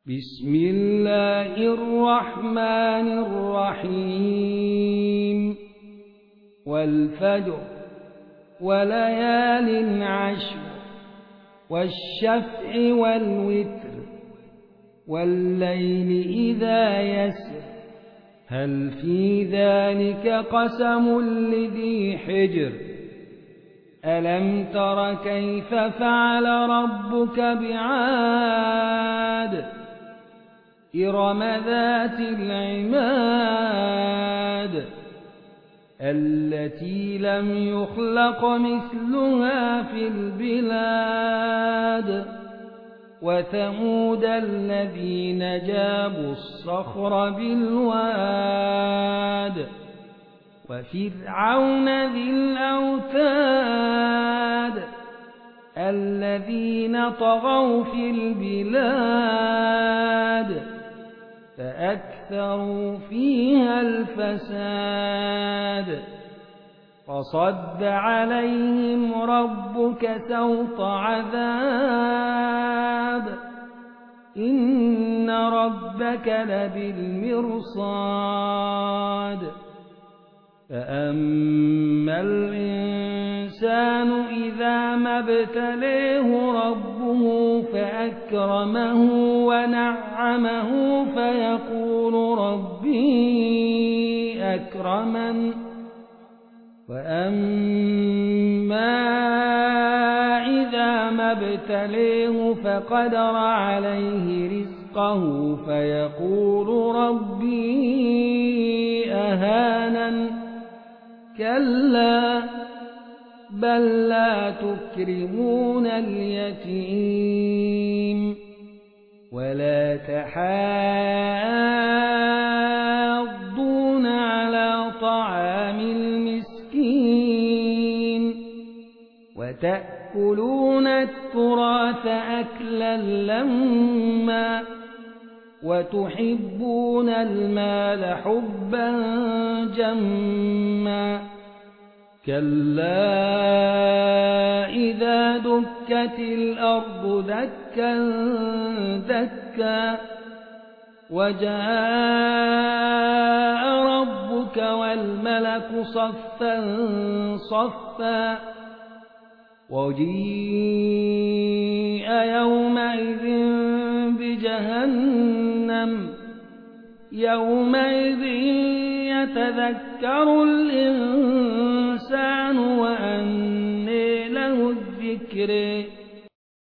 بسم الله الرحمن الرحيم والفجر وليال عشر والشفع والوتر والليل إذا يسر هل في ذلك قسم لذي حجر ألم تر كيف فعل ربك بعاد إرم ذات العماد التي لم يخلق مثلها في البلاد وثمود الذين جابوا الصخر بالواد وفرعون ذي الأوتاد الذين طغوا في البلاد فأكثروا فيها الفساد فصد عليهم ربك سوط عذاب إن ربك لبالمرصاد فأما الإنسان إذا ما ابتليه ربه فأكرمه ونعمه فيقول ربي أكرمن وأما إذا ما ابتليه فقدر عليه رزقه فيقول ربي أهانن كلا بل لا تكرمون اليتيم ولا تحاضون على طعام المسكين وتأكلون التراث أكلا لما وتحبون المال حبا جما كلا إذا دكت الأرض دكا دكا وجاء ربك والملك صفا صفا وجيء يومئذ بجهنم يومئذ يتذكر الإنسان وأنى له الذكر